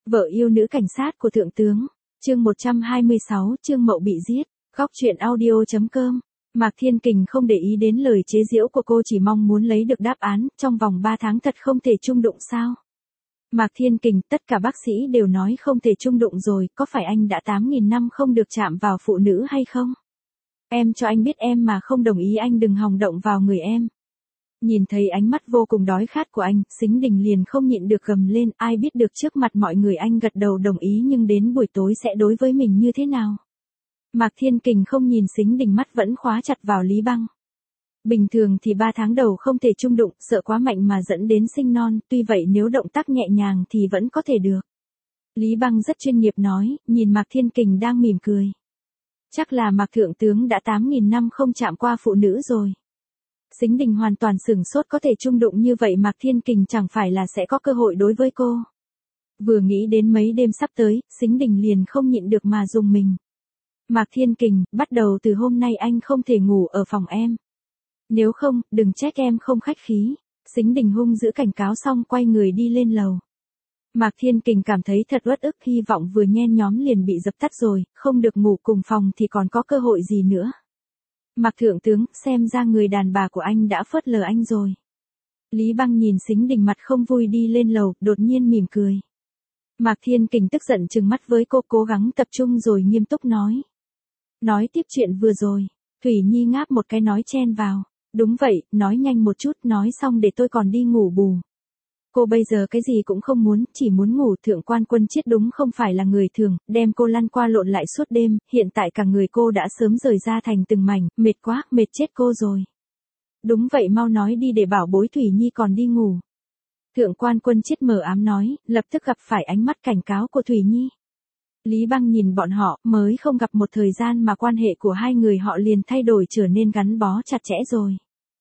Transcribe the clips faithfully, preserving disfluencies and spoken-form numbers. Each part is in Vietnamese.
Vợ yêu nữ cảnh sát của thượng tướng. Chương một trăm hai mươi sáu, Trương Mậu bị giết. Góc truyện audio.com. Mạc Thiên Kình không để ý đến lời chế giễu của cô, chỉ mong muốn lấy được đáp án, trong vòng ba tháng thật không thể chung đụng sao? Mạc Thiên Kình, tất cả bác sĩ đều nói không thể chung đụng rồi, có phải anh đã tám nghìn năm không được chạm vào phụ nữ hay không? Em cho anh biết em mà không đồng ý anh đừng hòng động vào người em. Nhìn thấy ánh mắt vô cùng đói khát của anh, Sính Đình liền không nhịn được gầm lên, ai biết được trước mặt mọi người anh gật đầu đồng ý nhưng đến buổi tối sẽ đối với mình như thế nào. Mạc Thiên Kình không nhìn Sính Đình, mắt vẫn khóa chặt vào Lý Băng. Bình thường thì ba tháng đầu không thể chung đụng, sợ quá mạnh mà dẫn đến sinh non, tuy vậy nếu động tác nhẹ nhàng thì vẫn có thể được. Lý Băng rất chuyên nghiệp nói, nhìn Mạc Thiên Kình đang mỉm cười. Chắc là Mạc Thượng tướng đã tám nghìn năm không chạm qua phụ nữ rồi. Sính Đình hoàn toàn sửng sốt, có thể chung đụng như vậy Mạc Thiên Kình chẳng phải là sẽ có cơ hội đối với cô. Vừa nghĩ đến mấy đêm sắp tới, Sính Đình liền không nhịn được mà rùng mình. Mạc Thiên Kình, bắt đầu từ hôm nay anh không thể ngủ ở phòng em. Nếu không, đừng trách em không khách khí. Sính Đình hung dữ cảnh cáo xong quay người đi lên lầu. Mạc Thiên Kình cảm thấy thật uất ức, hy vọng vừa nhen nhóm liền bị dập tắt rồi, không được ngủ cùng phòng thì còn có cơ hội gì nữa. Mạc Thượng tướng, xem ra người đàn bà của anh đã phớt lờ anh rồi. Lý Băng nhìn Sính Đình mặt không vui đi lên lầu, đột nhiên mỉm cười. Mạc Thiên Kình tức giận trừng mắt với cô, cố gắng tập trung rồi nghiêm túc nói. Nói tiếp chuyện vừa rồi. Thủy Nhi ngáp một cái nói chen vào. Đúng vậy, nói nhanh một chút, nói xong để tôi còn đi ngủ bù. Cô bây giờ cái gì cũng không muốn, chỉ muốn ngủ. Thượng quan Quân Chiết đúng không phải là người thường, đem cô lăn qua lộn lại suốt đêm, hiện tại cả người cô đã sớm rời ra thành từng mảnh, mệt quá, mệt chết cô rồi. Đúng vậy, mau nói đi để bảo bối Thủy Nhi còn đi ngủ. Thượng quan Quân Chiết mờ ám nói, lập tức gặp phải ánh mắt cảnh cáo của Thủy Nhi. Lý Băng nhìn bọn họ, mới không gặp một thời gian mà quan hệ của hai người họ liền thay đổi trở nên gắn bó chặt chẽ rồi.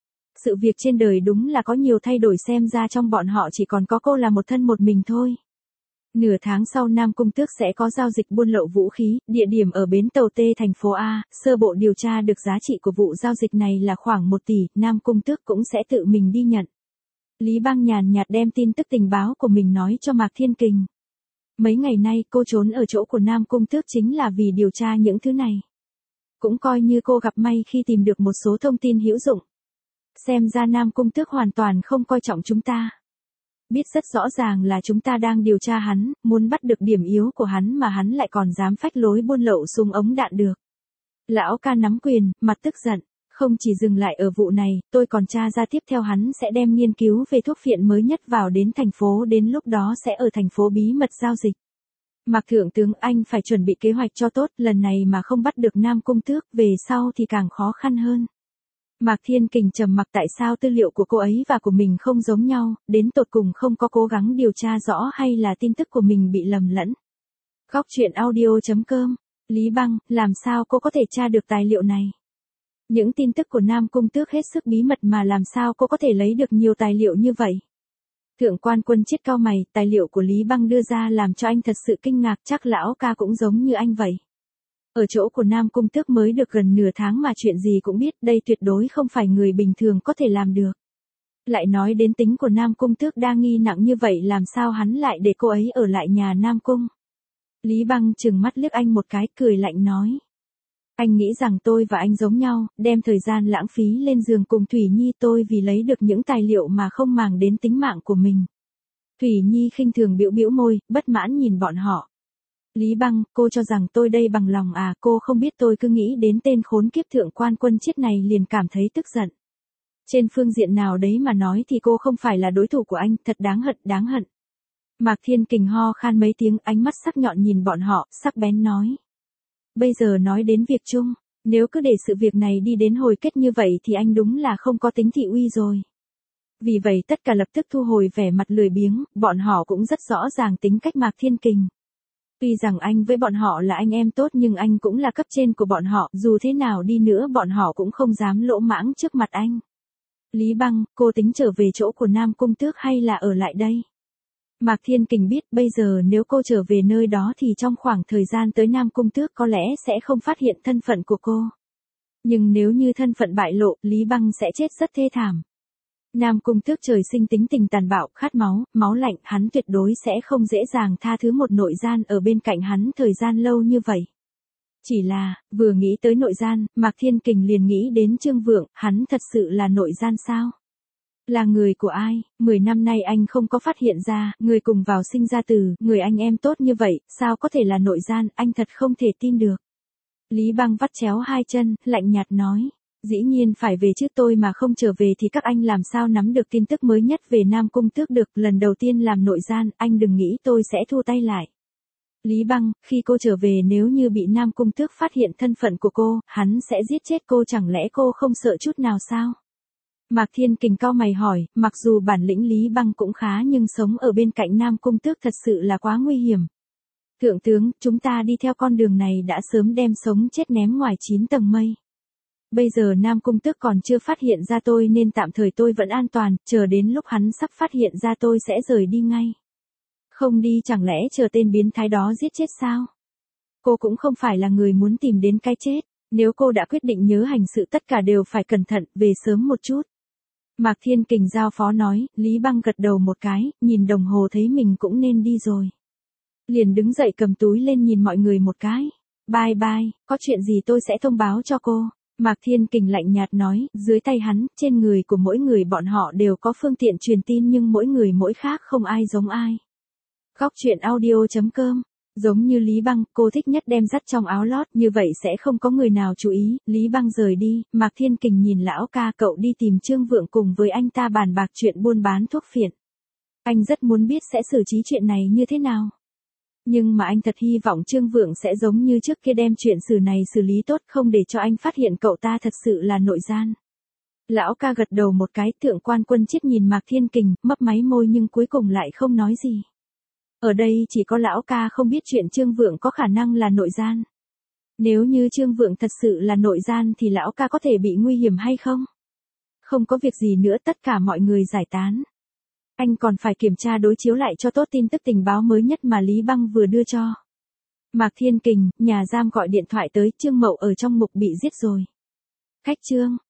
Sự việc trên đời đúng là có nhiều thay đổi, xem ra trong bọn họ chỉ còn có cô là một thân một mình thôi. Nửa tháng sau Nam Cung Tước sẽ có giao dịch buôn lậu vũ khí, địa điểm ở bến tàu T thành phố A, sơ bộ điều tra được giá trị của vụ giao dịch này là khoảng một tỷ, Nam Cung Tước cũng sẽ tự mình đi nhận. Lý Băng nhàn nhạt đem tin tức tình báo của mình nói cho Mạc Thiên Kình. Mấy ngày nay cô trốn ở chỗ của Nam Cung Tước chính là vì điều tra những thứ này. Cũng coi như cô gặp may khi tìm được một số thông tin hữu dụng. Xem ra Nam Cung Tước hoàn toàn không coi trọng chúng ta. Biết rất rõ ràng là chúng ta đang điều tra hắn, muốn bắt được điểm yếu của hắn mà hắn lại còn dám phách lối buôn lậu súng ống đạn được. Lão ca nắm quyền, mặt tức giận. Không chỉ dừng lại ở vụ này, tôi còn tra ra tiếp theo hắn sẽ đem nghiên cứu về thuốc phiện mới nhất vào đến thành phố, đến lúc đó sẽ ở thành phố bí mật giao dịch. Mạc Thượng tướng, anh phải chuẩn bị kế hoạch cho tốt, lần này mà không bắt được Nam Cung Tước, về sau thì càng khó khăn hơn. Mạc Thiên Kình trầm mặc, tại sao tư liệu của cô ấy và của mình không giống nhau, đến tột cùng không có cố gắng điều tra rõ hay là tin tức của mình bị lầm lẫn. Góc truyện audio.com. Lý Băng, làm sao cô có thể tra được tài liệu này? Những tin tức của Nam Cung Tước hết sức bí mật mà làm sao cô có thể lấy được nhiều tài liệu như vậy? Thượng quan Quân Chiết cau mày, tài liệu của Lý Băng đưa ra làm cho anh thật sự kinh ngạc, chắc lão ca cũng giống như anh vậy. Ở chỗ của Nam Cung Tước mới được gần nửa tháng mà chuyện gì cũng biết, đây tuyệt đối không phải người bình thường có thể làm được. Lại nói đến tính của Nam Cung Tước đa nghi nặng như vậy, làm sao hắn lại để cô ấy ở lại nhà Nam Cung? Lý Băng trừng mắt liếc anh một cái, cười lạnh nói. Anh nghĩ rằng tôi và anh giống nhau, đem thời gian lãng phí lên giường cùng Thủy Nhi, tôi vì lấy được những tài liệu mà không màng đến tính mạng của mình. Thủy Nhi khinh thường bĩu bĩu môi, bất mãn nhìn bọn họ. Lý Băng, cô cho rằng tôi đây bằng lòng à, cô không biết tôi cứ nghĩ đến tên khốn kiếp Thượng quan Quân Chiết này liền cảm thấy tức giận. Trên phương diện nào đấy mà nói thì cô không phải là đối thủ của anh, thật đáng hận, đáng hận. Mạc Thiên Kình ho khan mấy tiếng, ánh mắt sắc nhọn nhìn bọn họ, sắc bén nói. Bây giờ nói đến việc chung, nếu cứ để sự việc này đi đến hồi kết như vậy thì anh đúng là không có tính thị uy rồi. Vì vậy tất cả lập tức thu hồi vẻ mặt lười biếng, bọn họ cũng rất rõ ràng tính cách Mạc Thiên Kình. Tuy rằng anh với bọn họ là anh em tốt nhưng anh cũng là cấp trên của bọn họ, dù thế nào đi nữa bọn họ cũng không dám lỗ mãng trước mặt anh. Lý Băng, cô tính trở về chỗ của Nam Cung Tước hay là ở lại đây? Mạc Thiên Kình biết bây giờ nếu cô trở về nơi đó thì trong khoảng thời gian tới Nam Cung Tước có lẽ sẽ không phát hiện thân phận của cô. Nhưng nếu như thân phận bại lộ, Lý Băng sẽ chết rất thê thảm. Nam Cung Tước trời sinh tính tình tàn bạo, khát máu, máu lạnh, hắn tuyệt đối sẽ không dễ dàng tha thứ một nội gian ở bên cạnh hắn thời gian lâu như vậy. Chỉ là, vừa nghĩ tới nội gian, Mạc Thiên Kình liền nghĩ đến Trương Vượng, hắn thật sự là nội gian sao? Là người của ai? Mười năm nay anh không có phát hiện ra, người cùng vào sinh ra tử, người anh em tốt như vậy, sao có thể là nội gian, anh thật không thể tin được. Lý Băng vắt chéo hai chân, lạnh nhạt nói. Dĩ nhiên phải về chứ, tôi mà không trở về thì các anh làm sao nắm được tin tức mới nhất về Nam Cung Tước được, lần đầu tiên làm nội gian, anh đừng nghĩ tôi sẽ thu tay lại. Lý Băng, khi cô trở về nếu như bị Nam Cung Tước phát hiện thân phận của cô, hắn sẽ giết chết cô, chẳng lẽ cô không sợ chút nào sao? Mạc Thiên Kình cau mày hỏi, mặc dù bản lĩnh Lý Băng cũng khá nhưng sống ở bên cạnh Nam Cung Tước thật sự là quá nguy hiểm. Thượng tướng, chúng ta đi theo con đường này đã sớm đem sống chết ném ngoài chín tầng mây. Bây giờ Nam Cung Tước còn chưa phát hiện ra tôi nên tạm thời tôi vẫn an toàn, chờ đến lúc hắn sắp phát hiện ra tôi sẽ rời đi ngay. Không đi chẳng lẽ chờ tên biến thái đó giết chết sao? Cô cũng không phải là người muốn tìm đến cái chết, nếu cô đã quyết định nhớ hành sự tất cả đều phải cẩn thận, về sớm một chút. Mạc Thiên Kình giao phó nói, Lý Băng gật đầu một cái, nhìn đồng hồ thấy mình cũng nên đi rồi. Liền đứng dậy cầm túi lên nhìn mọi người một cái. Bye bye, có chuyện gì tôi sẽ thông báo cho cô. Mạc Thiên Kình lạnh nhạt nói, dưới tay hắn, trên người của mỗi người bọn họ đều có phương tiện truyền tin nhưng mỗi người mỗi khác không ai giống ai. Góc truyện audio chấm com. Giống như Lý Băng, cô thích nhất đem dắt trong áo lót, như vậy sẽ không có người nào chú ý. Lý Băng rời đi, Mạc Thiên Kình nhìn lão ca cậu đi tìm Trương Vượng cùng với anh ta bàn bạc chuyện buôn bán thuốc phiện. Anh rất muốn biết sẽ xử trí chuyện này như thế nào. Nhưng mà anh thật hy vọng Trương Vượng sẽ giống như trước kia đem chuyện xử này xử lý tốt, không để cho anh phát hiện cậu ta thật sự là nội gian. Lão ca gật đầu một cái, Thượng quan Quân Chiết nhìn Mạc Thiên Kình, mấp máy môi nhưng cuối cùng lại không nói gì. Ở đây chỉ có lão ca không biết chuyện Trương Vượng có khả năng là nội gian. Nếu như Trương Vượng thật sự là nội gian thì lão ca có thể bị nguy hiểm hay không? Không có việc gì nữa, tất cả mọi người giải tán. Anh còn phải kiểm tra đối chiếu lại cho tốt tin tức tình báo mới nhất mà Lý Băng vừa đưa cho. Mạc Thiên Kình, nhà giam gọi điện thoại tới, Trương Mậu ở trong ngục bị giết rồi. Khách Trương,